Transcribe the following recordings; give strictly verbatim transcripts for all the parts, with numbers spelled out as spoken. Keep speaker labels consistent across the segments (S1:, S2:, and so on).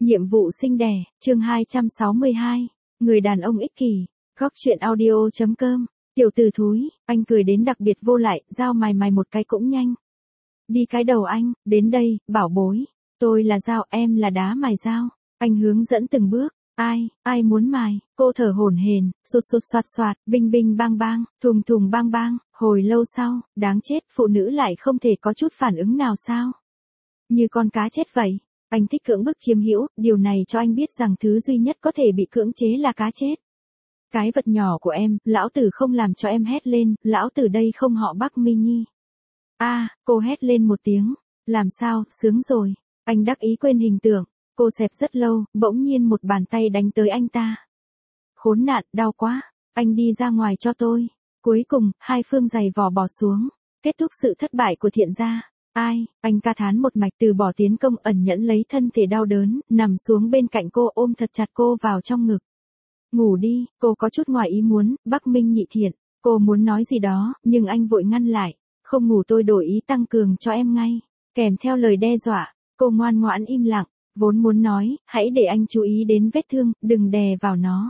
S1: Nhiệm vụ sinh đẻ, chương hai trăm sáu mươi hai. Người đàn ông ích kỷ. Góc truyện audio chấm com. Tiểu tử thúi, anh cười đến đặc biệt vô lại, dao mài mài một cái cũng nhanh. Đi cái đầu anh, đến đây, bảo bối. Tôi là dao, em là đá mài dao. Anh hướng dẫn từng bước. Ai, ai muốn mài? Cô thở hổn hển, sột sột soạt soạt, binh binh bang bang, thùng thùng bang bang. Hồi lâu sau, đáng chết, phụ nữ lại không thể có chút phản ứng nào sao? Như con cá chết vậy. Anh thích cưỡng bức chiếm hữu, điều này cho anh biết rằng thứ duy nhất có thể bị cưỡng chế là cá chết. Cái vật nhỏ của em, lão tử không làm cho em hét lên, lão tử đây không họ Bắc Minh Nhi. A, à, cô hét lên một tiếng. Làm sao, sướng rồi. Anh đắc ý quên hình tượng. Cô xẹp rất lâu, bỗng nhiên một bàn tay đánh tới anh ta. Khốn nạn, đau quá. Anh đi ra ngoài cho tôi. Cuối cùng, hai phương giày vò bỏ xuống. Kết thúc sự thất bại của Thiện gia. Ai, anh ca thán một mạch từ bỏ tiến công, ẩn nhẫn lấy thân thể đau đớn, nằm xuống bên cạnh cô, ôm thật chặt cô vào trong ngực. Ngủ đi, cô có chút ngoài ý muốn. Bắc Minh Nhị Thiện. Cô muốn nói gì đó, nhưng anh vội ngăn lại. Không ngủ tôi đổi ý tăng cường cho em ngay. Kèm theo lời đe dọa. Cô ngoan ngoãn im lặng. Vốn muốn nói, hãy để anh chú ý đến vết thương, đừng đè vào nó.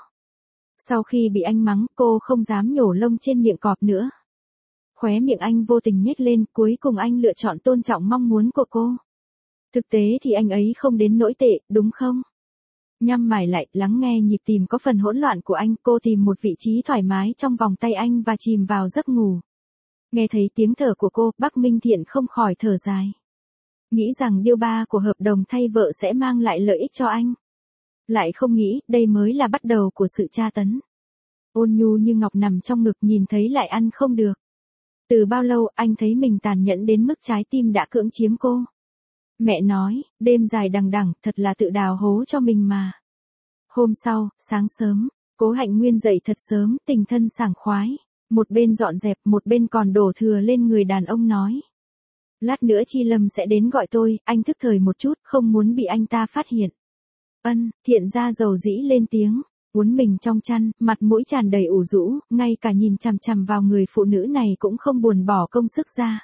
S1: Sau khi bị anh mắng, cô không dám nhổ lông trên miệng cọp nữa. Khóe miệng anh vô tình nhếch lên, cuối cùng anh lựa chọn tôn trọng mong muốn của cô. Thực tế thì anh ấy không đến nỗi tệ, đúng không? Nhắm mày lại, lắng nghe nhịp tìm có phần hỗn loạn của anh, cô tìm một vị trí thoải mái trong vòng tay anh và chìm vào giấc ngủ. Nghe thấy tiếng thở của cô, Bắc Minh Thiện không khỏi thở dài. Nghĩ rằng điêu ba của hợp đồng thay vợ sẽ mang lại lợi ích cho anh. Lại không nghĩ, đây mới là bắt đầu của sự tra tấn. Ôn nhu như ngọc nằm trong ngực, nhìn thấy lại ăn không được. Từ bao lâu anh thấy mình tàn nhẫn đến mức trái tim đã cưỡng chiếm cô. Mẹ nói, đêm dài đằng đẵng, thật là tự đào hố cho mình mà. Hôm sau, sáng sớm, Cố Hạnh Nguyên dậy thật sớm, tình thân sảng khoái. Một bên dọn dẹp, một bên còn đổ thừa lên người đàn ông nói. Lát nữa Chi Lâm sẽ đến gọi tôi, anh thức thời một chút, không muốn bị anh ta phát hiện. Ân, Thiện gia dầu dĩ lên tiếng, uốn mình trong chăn, mặt mũi tràn đầy ủ rũ, ngay cả nhìn chằm chằm vào người phụ nữ này cũng không buồn bỏ công sức ra.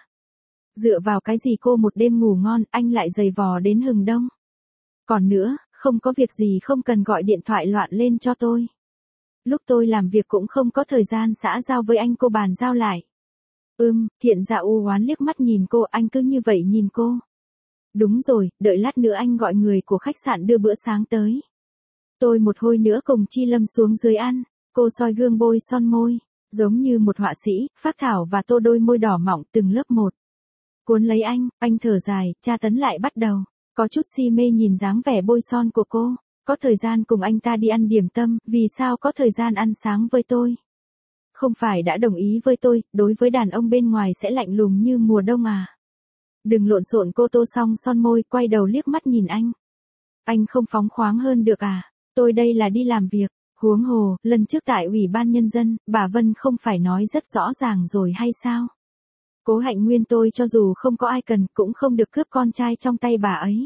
S1: Dựa vào cái gì cô một đêm ngủ ngon, anh lại giày vò đến hừng đông. Còn nữa, không có việc gì không cần gọi điện thoại loạn lên cho tôi. Lúc tôi làm việc cũng không có thời gian xã giao với anh, cô bàn giao lại. Ừm, Thiện gia u oán liếc mắt nhìn cô, anh cứ như vậy nhìn cô. Đúng rồi, đợi lát nữa anh gọi người của khách sạn đưa bữa sáng tới. Tôi một hồi nữa cùng Chi Lâm xuống dưới ăn. Cô soi gương bôi son môi, giống như một họa sĩ, phác thảo và tô đôi môi đỏ mọng từng lớp một. Cuốn lấy anh, anh thở dài, tra tấn lại bắt đầu. Có chút si mê nhìn dáng vẻ bôi son của cô. Có thời gian cùng anh ta đi ăn điểm tâm, vì sao có thời gian ăn sáng với tôi? Không phải đã đồng ý với tôi, đối với đàn ông bên ngoài sẽ lạnh lùng như mùa đông à? Đừng lộn xộn, cô tô xong son môi, quay đầu liếc mắt nhìn anh. Anh không phóng khoáng hơn được à? Tôi đây là đi làm việc. Huống hồ, lần trước tại Ủy ban Nhân dân, bà Vân không phải nói rất rõ ràng rồi hay sao? Cố Hạnh Nguyên tôi cho dù không có ai cần, cũng không được cướp con trai trong tay bà ấy.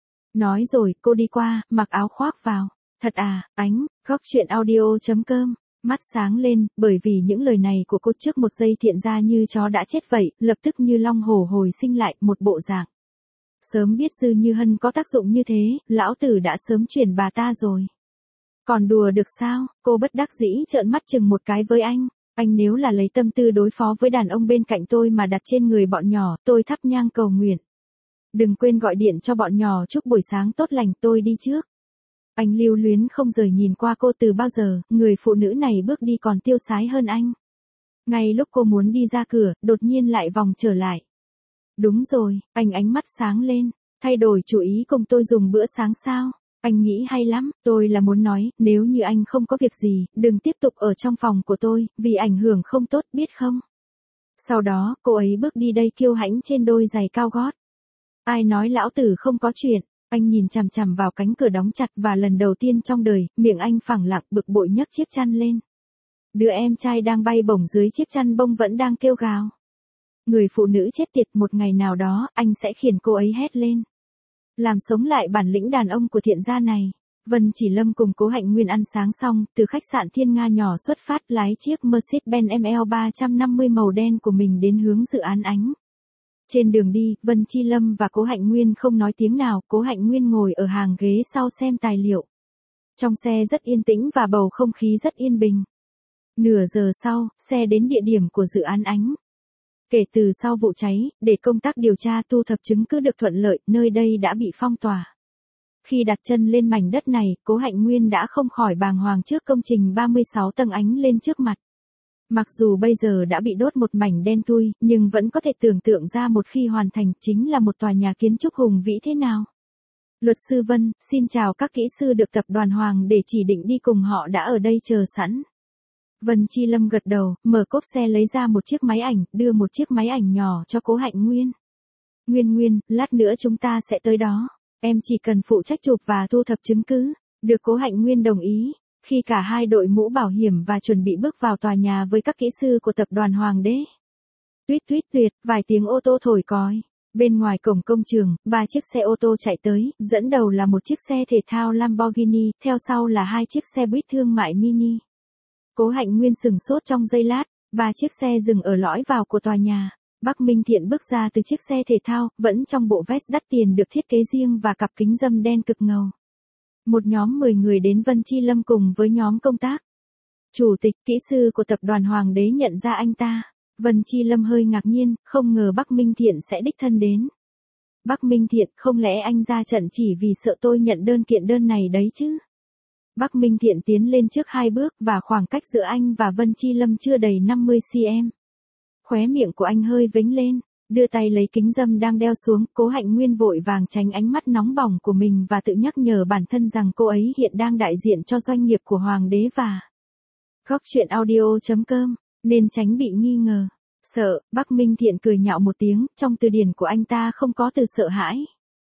S1: Nói rồi, cô đi qua, mặc áo khoác vào. Thật à, ánh, góc truyện audio chấm com. Mắt sáng lên, bởi vì những lời này của cô trước một giây Thiện gia như chó đã chết vậy, lập tức như long hổ hồi sinh lại, một bộ dạng. Sớm biết Dư Như Hân có tác dụng như thế, lão tử đã sớm chuyển bà ta rồi. Còn đùa được sao, cô bất đắc dĩ trợn mắt chừng một cái với anh. Anh nếu là lấy tâm tư đối phó với đàn ông bên cạnh tôi mà đặt trên người bọn nhỏ, tôi thắp nhang cầu nguyện. Đừng quên gọi điện cho bọn nhỏ chúc buổi sáng tốt lành, tôi đi trước. Anh lưu luyến không rời nhìn qua cô từ bao giờ, người phụ nữ này bước đi còn tiêu sái hơn anh. Ngay lúc cô muốn đi ra cửa, đột nhiên lại vòng trở lại. Đúng rồi, anh ánh mắt sáng lên, thay đổi chủ ý cùng tôi dùng bữa sáng sao? Anh nghĩ hay lắm, tôi là muốn nói, nếu như anh không có việc gì, đừng tiếp tục ở trong phòng của tôi, vì ảnh hưởng không tốt biết không? Sau đó, cô ấy bước đi đây kiêu hãnh trên đôi giày cao gót. Ai nói lão tử không có chuyện? Anh nhìn chằm chằm vào cánh cửa đóng chặt và lần đầu tiên trong đời, miệng anh phẳng lặng bực bội nhấc chiếc chăn lên. Đứa em trai đang bay bổng dưới chiếc chăn bông vẫn đang kêu gào. Người phụ nữ chết tiệt, một ngày nào đó, anh sẽ khiến cô ấy hét lên. Làm sống lại bản lĩnh đàn ông của Thiện gia này. Vân Chỉ Lâm cùng Cố Hạnh Nguyên ăn sáng xong, từ khách sạn Thiên Nga nhỏ xuất phát lái chiếc Mercedes-Benz M L ba trăm năm mươi màu đen của mình đến hướng dự án ánh. Trên đường đi, Vân Chi Lâm và Cố Hạnh Nguyên không nói tiếng nào, Cố Hạnh Nguyên ngồi ở hàng ghế sau xem tài liệu. Trong xe rất yên tĩnh và bầu không khí rất yên bình. Nửa giờ sau, xe đến địa điểm của dự án Ánh. Kể từ sau vụ cháy, để công tác điều tra thu thập chứng cứ được thuận lợi, nơi đây đã bị phong tỏa. Khi đặt chân lên mảnh đất này, Cố Hạnh Nguyên đã không khỏi bàng hoàng trước công trình ba mươi sáu tầng Ánh lên trước mặt. Mặc dù bây giờ đã bị đốt một mảnh đen thui, nhưng vẫn có thể tưởng tượng ra một khi hoàn thành chính là một tòa nhà kiến trúc hùng vĩ thế nào. Luật sư Vân, xin chào các kỹ sư được tập đoàn Hoàng để chỉ định đi cùng họ đã ở đây chờ sẵn. Vân Chi Lâm gật đầu, mở cốp xe lấy ra một chiếc máy ảnh, đưa một chiếc máy ảnh nhỏ cho Cố Hạnh Nguyên. Nguyên Nguyên, lát nữa chúng ta sẽ tới đó. Em chỉ cần phụ trách chụp và thu thập chứng cứ. Được Cố Hạnh Nguyên đồng ý. Khi cả hai đội mũ bảo hiểm và chuẩn bị bước vào tòa nhà với các kỹ sư của tập đoàn Hoàng đế. Tuyết tuyết tuyệt, vài tiếng ô tô thổi còi. Bên ngoài cổng công trường, ba chiếc xe ô tô chạy tới, dẫn đầu là một chiếc xe thể thao Lamborghini, theo sau là hai chiếc xe buýt thương mại mini. Cố Hạnh Nguyên sừng sốt trong giây lát, ba chiếc xe dừng ở lõi vào của tòa nhà. Bắc Minh Thiện bước ra từ chiếc xe thể thao, vẫn trong bộ vest đắt tiền được thiết kế riêng và cặp kính râm đen cực ngầu. Một nhóm mười người đến Vân Chi Lâm cùng với nhóm công tác. Chủ tịch, kỹ sư của tập đoàn Hoàng đế nhận ra anh ta. Vân Chi Lâm hơi ngạc nhiên, không ngờ Bắc Minh Thiện sẽ đích thân đến. Bắc Minh Thiện, không lẽ anh ra trận chỉ vì sợ tôi nhận đơn kiện đơn này đấy chứ? Bắc Minh Thiện tiến lên trước hai bước và khoảng cách giữa anh và Vân Chi Lâm chưa đầy năm mươi xăng-ti-mét. Khóe miệng của anh hơi vểnh lên, đưa tay lấy kính râm đang đeo xuống, Cố Hạnh Nguyên vội vàng tránh ánh mắt nóng bỏng của mình và tự nhắc nhở bản thân rằng cô ấy hiện đang đại diện cho doanh nghiệp của Hoàng đế và Góc truyện audio chấm com, nên tránh bị nghi ngờ. Sợ, Bắc Minh Thiện cười nhạo một tiếng, trong từ điển của anh ta không có từ sợ hãi.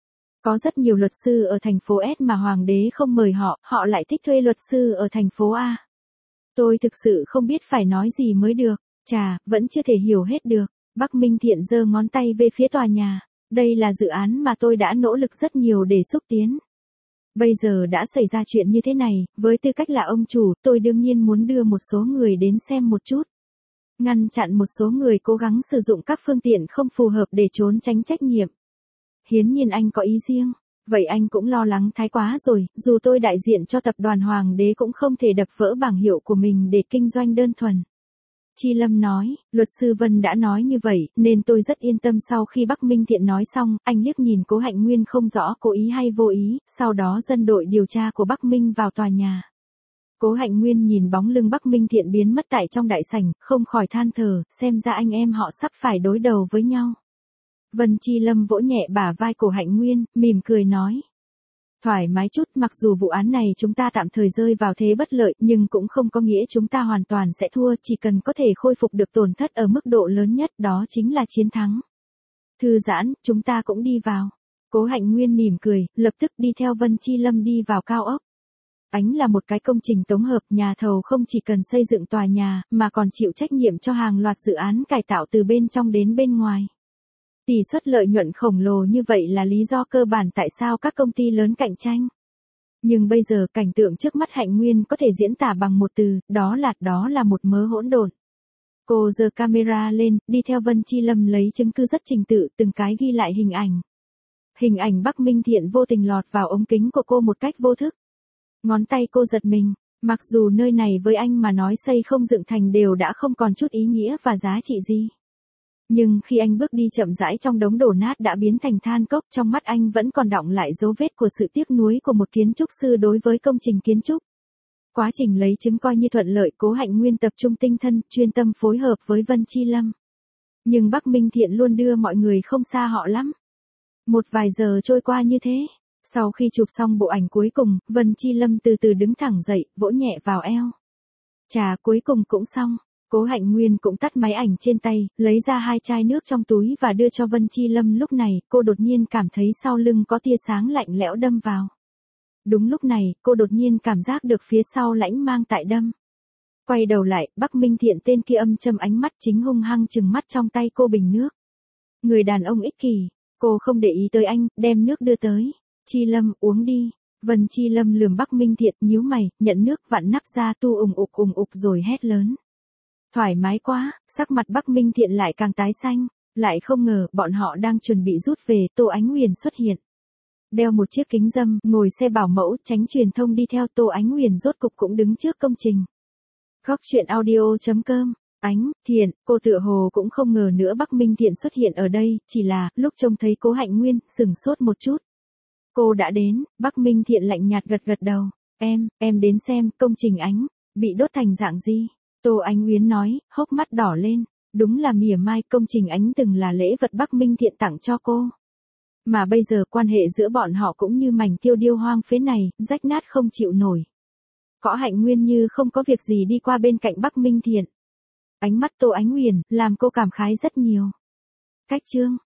S1: Có rất nhiều luật sư ở thành phố S mà Hoàng đế không mời họ, họ lại thích thuê luật sư ở thành phố A. Tôi thực sự không biết phải nói gì mới được, chà, vẫn chưa thể hiểu hết được. Bắc Minh Thiện giơ ngón tay về phía tòa nhà. Đây là dự án mà tôi đã nỗ lực rất nhiều để xúc tiến. Bây giờ đã xảy ra chuyện như thế này, với tư cách là ông chủ, tôi đương nhiên muốn đưa một số người đến xem một chút. Ngăn chặn một số người cố gắng sử dụng các phương tiện không phù hợp để trốn tránh trách nhiệm. Hiển nhiên anh có ý riêng. Vậy anh cũng lo lắng thái quá rồi, dù tôi đại diện cho tập đoàn Hoàng đế cũng không thể đập vỡ bảng hiệu của mình để kinh doanh đơn thuần. Chi Lâm nói, luật sư Vân đã nói như vậy, nên tôi rất yên tâm. Sau khi Bắc Minh Thiện nói xong, anh liếc nhìn Cố Hạnh Nguyên không rõ cố ý hay vô ý, sau đó dẫn đội điều tra của Bắc Minh vào tòa nhà. Cố Hạnh Nguyên nhìn bóng lưng Bắc Minh Thiện biến mất tại trong đại sảnh, không khỏi than thở, xem ra anh em họ sắp phải đối đầu với nhau. Vân Chi Lâm vỗ nhẹ bả vai Cố Hạnh Nguyên, mỉm cười nói. Thoải mái chút, mặc dù vụ án này chúng ta tạm thời rơi vào thế bất lợi, nhưng cũng không có nghĩa chúng ta hoàn toàn sẽ thua, chỉ cần có thể khôi phục được tổn thất ở mức độ lớn nhất, đó chính là chiến thắng. Thư giãn, chúng ta cũng đi vào. Cố Hạnh Nguyên mỉm cười, lập tức đi theo Vân Chi Lâm đi vào cao ốc. Ánh là một cái công trình tổng hợp, nhà thầu không chỉ cần xây dựng tòa nhà, mà còn chịu trách nhiệm cho hàng loạt dự án cải tạo từ bên trong đến bên ngoài. Tỷ suất lợi nhuận khổng lồ như vậy là lý do cơ bản tại sao các công ty lớn cạnh tranh. Nhưng bây giờ cảnh tượng trước mắt Hạnh Nguyên có thể diễn tả bằng một từ, đó là, đó là một mớ hỗn độn. Cô giơ camera lên, đi theo Vân Chi Lâm lấy chứng cứ rất trình tự, từng cái ghi lại hình ảnh. Hình ảnh Bắc Minh Thiện vô tình lọt vào ống kính của cô một cách vô thức. Ngón tay cô giật mình, mặc dù nơi này với anh mà nói xây không dựng thành đều đã không còn chút ý nghĩa và giá trị gì. Nhưng khi anh bước đi chậm rãi trong đống đổ nát đã biến thành than cốc, trong mắt anh vẫn còn đọng lại dấu vết của sự tiếc nuối của một kiến trúc sư đối với công trình kiến trúc. Quá trình lấy chứng coi như thuận lợi, Cố Hạnh Nguyên tập trung tinh thần, chuyên tâm phối hợp với Vân Chi Lâm. Nhưng Bắc Minh Thiện luôn đưa mọi người không xa họ lắm. Một vài giờ trôi qua như thế. Sau khi chụp xong bộ ảnh cuối cùng, Vân Chi Lâm từ từ đứng thẳng dậy, vỗ nhẹ vào eo. Chà, cuối cùng cũng xong. Cố Hạnh Nguyên cũng tắt máy ảnh trên tay, lấy ra hai chai nước trong túi và đưa cho Vân Chi Lâm. Lúc này, cô đột nhiên cảm thấy sau lưng có tia sáng lạnh lẽo đâm vào. Đúng lúc này, cô đột nhiên cảm giác được phía sau lãnh mang tại đâm. Quay đầu lại, Bắc Minh Thiện tên kia âm châm ánh mắt chính hung hăng trừng mắt trong tay cô bình nước. Người đàn ông ích kỷ, cô không để ý tới anh, đem nước đưa tới. Chi Lâm, uống đi. Vân Chi Lâm lườm Bắc Minh Thiện, nhíu mày, nhận nước vặn nắp ra tu ùng ục ùng ục rồi hét lớn. Thoải mái quá, sắc mặt Bắc Minh Thiện lại càng tái xanh. Lại không ngờ, bọn họ đang chuẩn bị rút về, Tô Ánh Huyền xuất hiện. Đeo một chiếc kính râm, ngồi xe bảo mẫu, tránh truyền thông đi theo, Tô Ánh Huyền rốt cục cũng đứng trước công trình. Góc truyện audio chấm com. Ánh, Thiện, cô tựa hồ cũng không ngờ nữa Bắc Minh Thiện xuất hiện ở đây, chỉ là, lúc trông thấy Cố Hạnh Nguyên, sửng sốt một chút. Cô đã đến, Bắc Minh Thiện lạnh nhạt gật gật đầu. Em, em đến xem, công trình Ánh, bị đốt thành dạng gì? Tô Ánh Uyên nói, hốc mắt đỏ lên. Đúng là mỉa mai, công trình Ánh từng là lễ vật Bắc Minh Thiện tặng cho cô. Mà bây giờ quan hệ giữa bọn họ cũng như mảnh tiêu điêu hoang phế này, rách nát không chịu nổi. Cõ Hạnh Nguyên như không có việc gì đi qua bên cạnh Bắc Minh Thiện. Ánh mắt Tô Ánh Huyền, làm cô cảm khái rất nhiều. Cách chương.